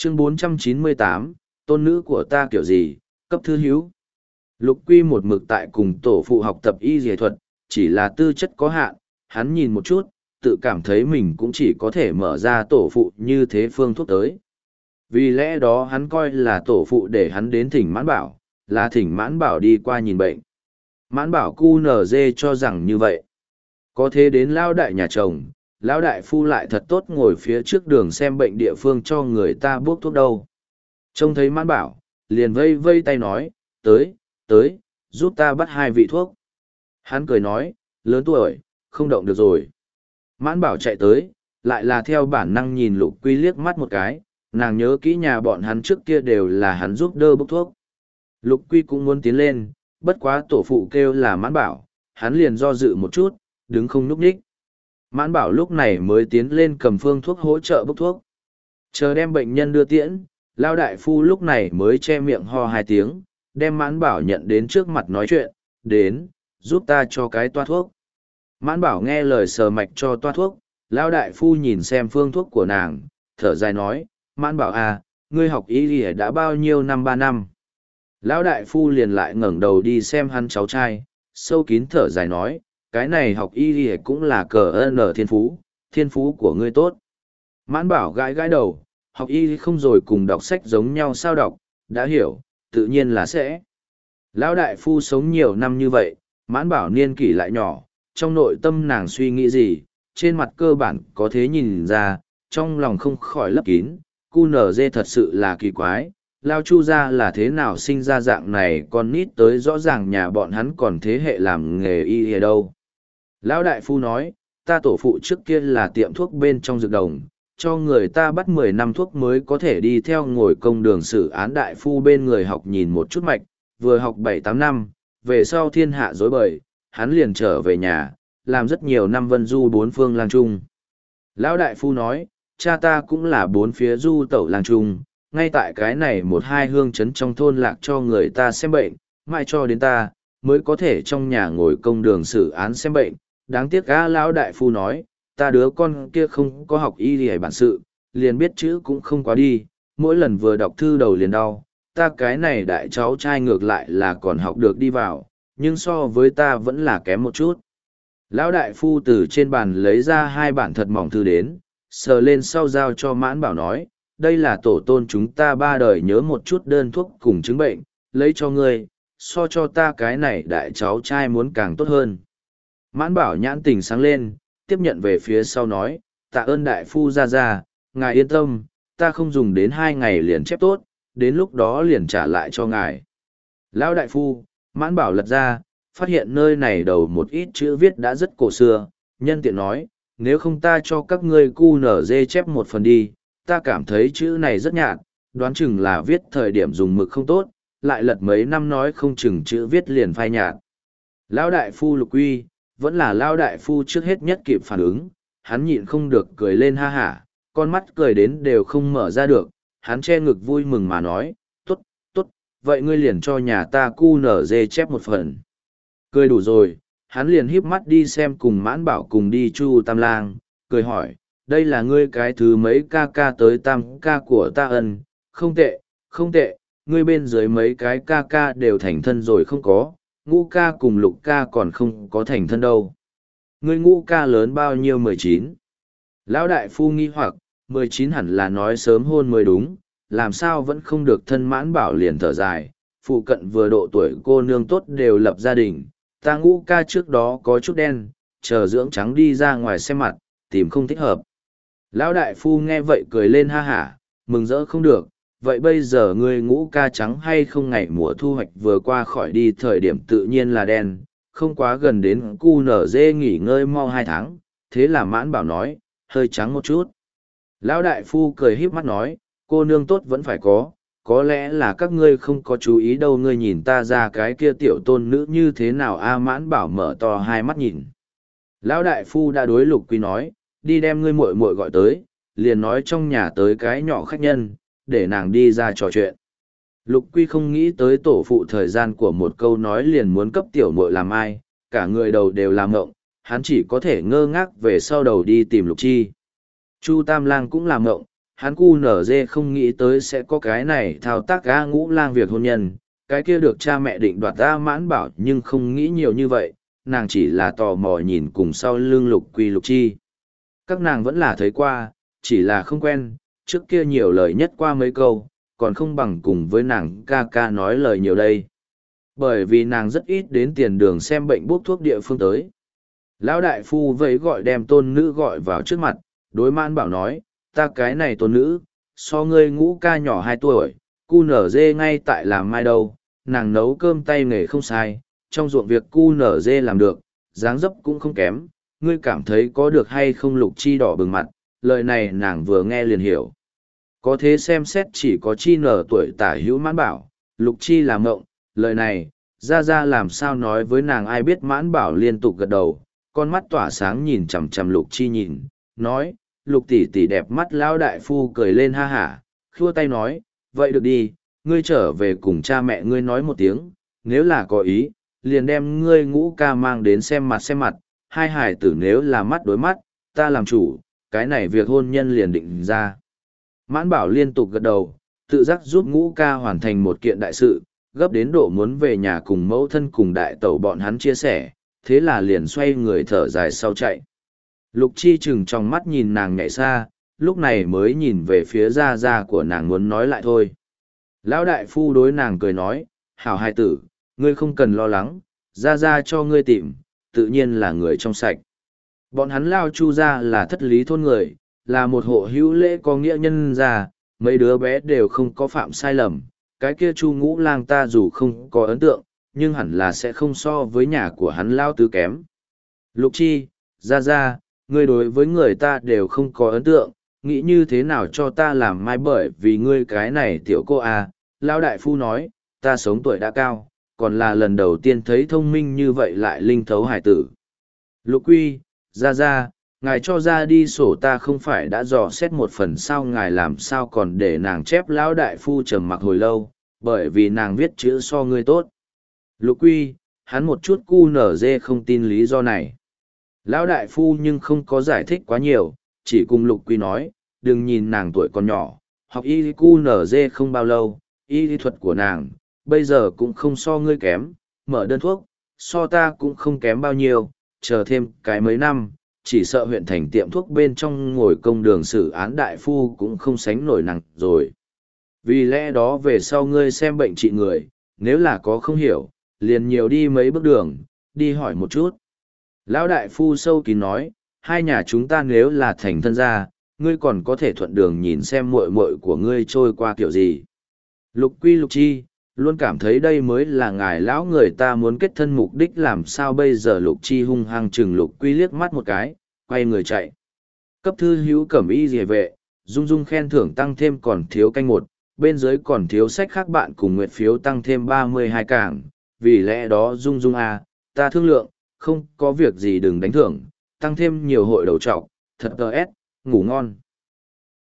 Chương 498, tôn nữ của ta kiểu gì, cấp thư hiếu. Lục Quy một mực tại cùng tổ phụ học tập y dề thuật, chỉ là tư chất có hạn, hắn nhìn một chút, tự cảm thấy mình cũng chỉ có thể mở ra tổ phụ như thế phương thuốc tới. Vì lẽ đó hắn coi là tổ phụ để hắn đến thỉnh mãn bảo, là thỉnh mãn bảo đi qua nhìn bệnh. Mãn bảo cu nở dê cho rằng như vậy. Có thế đến lao đại nhà chồng, lão đại phu lại thật tốt ngồi phía trước đường xem bệnh địa phương cho người ta bốc thuốc đâu. Trông thấy mãn bảo, liền vây vây tay nói, tới, giúp ta bắt 2 vị thuốc. Hắn cười nói, lớn tuổi, không động được rồi. Mãn bảo chạy tới, lại là theo bản năng nhìn Lục Quy liếc mắt một cái, nàng nhớ kỹ nhà bọn hắn trước kia đều là hắn giúp đỡ bốc thuốc. Lục Quy cũng muốn tiến lên, bất quá tổ phụ kêu là mãn bảo, hắn liền do dự một chút, đứng không nhúc nhích. Mãn bảo lúc này mới tiến lên cầm phương thuốc hỗ trợ bốc thuốc. Chờ đem bệnh nhân đưa tiễn, lao đại phu lúc này mới che miệng ho 2 tiếng, đem mãn bảo nhận đến trước mặt nói chuyện, đến, giúp ta cho cái toa thuốc. Mãn bảo nghe lời sờ mạch cho toa thuốc, lao đại phu nhìn xem phương thuốc của nàng, thở dài nói, mãn bảo à, ngươi học y y đã bao nhiêu năm 3 năm. Lão đại phu liền lại ngẩng đầu đi xem hắn cháu trai, sâu kín thở dài nói, cái này học y y cũng là cờ ơn ở thiên phú của ngươi tốt. Mãn bảo gãi gãi đầu, học y không rồi cùng đọc sách giống nhau sao đọc, đã hiểu, tự nhiên là sẽ. Lão đại phu sống nhiều năm như vậy, mãn bảo niên kỷ lại nhỏ, trong nội tâm nàng suy nghĩ gì, trên mặt cơ bản có thế nhìn ra, trong lòng không khỏi lấp kín, cu nở dê thật sự là kỳ quái, lao chu ra là thế nào sinh ra dạng này còn nít tới rõ ràng nhà bọn hắn còn thế hệ làm nghề y ở đâu. Lão đại phu nói, ta tổ phụ trước kia là tiệm thuốc bên trong dược đồng, cho người ta bắt 10 năm thuốc mới có thể đi theo ngồi công đường xử án đại phu bên người học nhìn một chút mạch, vừa học 7-8 năm, về sau thiên hạ dối bời, hắn liền trở về nhà, làm rất nhiều năm vân du 4 phương lang trung. Lão đại phu nói, cha ta cũng là 4 phía du tẩu lang trung, ngay tại cái này 1-2 hương chấn trong thôn lạc cho người ta xem bệnh, mai cho đến ta, mới có thể trong nhà ngồi công đường xử án xem bệnh. Đáng tiếc á lão đại phu nói, ta đứa con kia không có học y gì bản sự, liền biết chữ cũng không quá đi, mỗi lần vừa đọc thư đầu liền đau, ta cái này đại cháu trai ngược lại là còn học được đi vào, nhưng so với ta vẫn là kém một chút. Lão đại phu từ trên bàn lấy ra 2 bản thật mỏng thư đến, sờ lên sau giao cho mãn bảo nói, đây là tổ tôn chúng ta 3 đời nhớ một chút đơn thuốc cùng chứng bệnh, lấy cho ngươi, so cho ta cái này đại cháu trai muốn càng tốt hơn. Mãn bảo nhãn tình sáng lên, tiếp nhận về phía sau nói, tạ ơn đại phu ra, ngài yên tâm, ta không dùng đến 2 ngày liền chép tốt, đến lúc đó liền trả lại cho ngài. Lão đại phu, mãn bảo lật ra, phát hiện nơi này đầu một ít chữ viết đã rất cổ xưa, nhân tiện nói, nếu không ta cho các ngươi cu nở dê chép một phần đi, ta cảm thấy chữ này rất nhạt, đoán chừng là viết thời điểm dùng mực không tốt, lại lật mấy năm nói không chừng chữ viết liền phai nhạt. Lão đại phu Lục Quy, vẫn là Lão đại phu trước hết nhất kịp phản ứng, hắn nhịn không được cười lên ha hả, con mắt cười đến đều không mở ra được, hắn che ngực vui mừng mà nói, tốt, vậy ngươi liền cho nhà ta cu nở dê chép một phần. Cười đủ rồi, hắn liền híp mắt đi xem cùng mãn bảo cùng đi Chu Tam Lang, cười hỏi, đây là ngươi cái thứ mấy ca ca tới tam ca của ta ân, không tệ, ngươi bên dưới mấy cái ca ca đều thành thân rồi không có, ngũ ca cùng lục ca còn không có thành thân đâu. Ngươi ngũ ca lớn bao nhiêu 19? Lão đại phu nghi hoặc, 19 hẳn là nói sớm hôn mới đúng, làm sao vẫn không được thân mãn bảo liền thở dài, phụ cận vừa độ tuổi cô nương tốt đều lập gia đình, ta ngũ ca trước đó có chút đen, chờ dưỡng trắng đi ra ngoài xem mặt, tìm không thích hợp. Lão đại phu nghe vậy cười lên ha hả, mừng rỡ không được, vậy bây giờ ngươi ngũ ca trắng hay không ngày mùa thu hoạch vừa qua khỏi đi thời điểm tự nhiên là đen, không quá gần đến cu nở dê nghỉ ngơi mau 2 tháng, thế là mãn bảo nói, hơi trắng một chút. Lão đại phu cười híp mắt nói, cô nương tốt vẫn phải có lẽ là các ngươi không có chú ý đâu, ngươi nhìn ta ra cái kia tiểu tôn nữ như thế nào a mãn bảo mở to 2 mắt nhìn. Lão đại phu đã đối Lục Quy nói, đi đem ngươi muội muội gọi tới, liền nói trong nhà tới cái nhỏ khách nhân, để nàng đi ra trò chuyện. Lục Quy không nghĩ tới tổ phụ thời gian của một câu nói liền muốn cấp tiểu muội làm ai, cả người đầu đều làm ngộng, hắn chỉ có thể ngơ ngác về sau đầu đi tìm Lục Chi. Chu Tam Lang cũng làm ngộng, hắn cu nở dê không nghĩ tới sẽ có cái này thao tác A Ngũ Lang việc hôn nhân, cái kia được cha mẹ định đoạt A Mãn Bảo nhưng không nghĩ nhiều như vậy, nàng chỉ là tò mò nhìn cùng sau lưng Lục Quy Lục Chi. Các nàng vẫn là thấy qua, chỉ là không quen, trước kia nhiều lời nhất qua mấy câu, còn không bằng cùng với nàng ca ca nói lời nhiều đây. Bởi vì nàng rất ít đến tiền đường xem bệnh bốc thuốc địa phương tới. Lão đại phu vẫy gọi đem tôn nữ gọi vào trước mặt, đối Mãn Bảo nói, ta cái này tôn nữ, so ngươi Ngũ ca nhỏ 2 tuổi, cu nở dê ngay tại làm mai đâu, nàng nấu cơm tay nghề không sai, trong ruộng việc cu nở dê làm được, dáng dấp cũng không kém, ngươi cảm thấy có được hay không? Lục Chi đỏ bừng mặt, lời này nàng vừa nghe liền hiểu. Có thế xem xét chỉ có chi nở tuổi tả hữu Mãn Bảo, Lục Chi làm ngộng, lời này, ra làm sao nói với nàng, ai biết. Mãn Bảo liên tục gật đầu, con mắt tỏa sáng nhìn chằm chằm Lục Chi nhìn, nói, Lục tỷ tỷ đẹp mắt. Lão đại phu cười lên ha hả, khua tay nói, vậy được đi, ngươi trở về cùng cha mẹ ngươi nói một tiếng, nếu là có ý, liền đem ngươi Ngũ ca mang đến xem mặt, hai hải tử nếu là mắt đối mắt, ta làm chủ, cái này việc hôn nhân liền định ra. Mãn Bảo liên tục gật đầu, tự giác giúp Ngũ ca hoàn thành một kiện đại sự, gấp đến độ muốn về nhà cùng mẫu thân cùng đại tẩu bọn hắn chia sẻ, thế là liền xoay người thở dài sau chạy. Lục Chi chừng trong mắt nhìn nàng nhảy xa, lúc này mới nhìn về phía gia của nàng muốn nói lại thôi. Lão đại phu đối nàng cười nói, hảo hai tử, ngươi không cần lo lắng, gia cho ngươi tìm, tự nhiên là người trong sạch. Bọn hắn Lao Chu gia là thất lý thôn người, là một hộ hữu lễ có nghĩa nhân gia, mấy đứa bé đều không có phạm sai lầm. Cái kia Chu Ngũ Lang ta dù không có ấn tượng, nhưng hẳn là sẽ không so với nhà của hắn Lao Tứ kém. Lục Chi, gia, ngươi đối với người ta đều không có ấn tượng, nghĩ như thế nào cho ta làm mai, bởi vì ngươi cái này tiểu cô à. Lão đại phu nói, ta sống tuổi đã cao, còn là lần đầu tiên thấy thông minh như vậy lại linh thấu hải tử. Lục Quy, ra, ngài cho ra đi sổ ta không phải đã dò xét một phần sao, ngài làm sao còn để nàng chép. Lão đại phu trầm mặc hồi lâu, bởi vì nàng viết chữ so ngươi tốt. Lục Quy, hắn một chút cu nở dê không tin lý do này. Lão đại phu nhưng không có giải thích quá nhiều, chỉ cùng Lục Quy nói, đừng nhìn nàng tuổi còn nhỏ, học y cu nở dê không bao lâu, y lý thuật của nàng, bây giờ cũng không so ngươi kém, mở đơn thuốc, so ta cũng không kém bao nhiêu, chờ thêm cái mấy năm, chỉ sợ huyện thành tiệm thuốc bên trong ngồi công đường xử án đại phu cũng không sánh nổi nàng rồi. Vì lẽ đó về sau ngươi xem bệnh trị người, nếu là có không hiểu, liền nhiều đi mấy bước đường, đi hỏi một chút. Lão đại phu sâu kín nói, hai nhà chúng ta nếu là thành thân gia, ngươi còn có thể thuận đường nhìn xem muội muội của ngươi trôi qua kiểu gì. Lục Quy Lục Chi, luôn cảm thấy đây mới là ngài lão người ta muốn kết thân mục đích, làm sao bây giờ. Lục Chi hung hăng chừng Lục Quy liếc mắt một cái, quay người chạy. Cấp thư hữu cẩm y rìa vệ, dung khen thưởng tăng thêm còn thiếu canh một, bên dưới còn thiếu sách khác bạn cùng nguyệt phiếu tăng thêm 32 cảng, vì lẽ đó dung à, ta thương lượng, không có việc gì đừng đánh thưởng, tăng thêm nhiều hội đầu trọc, thật ts, ngủ ngon.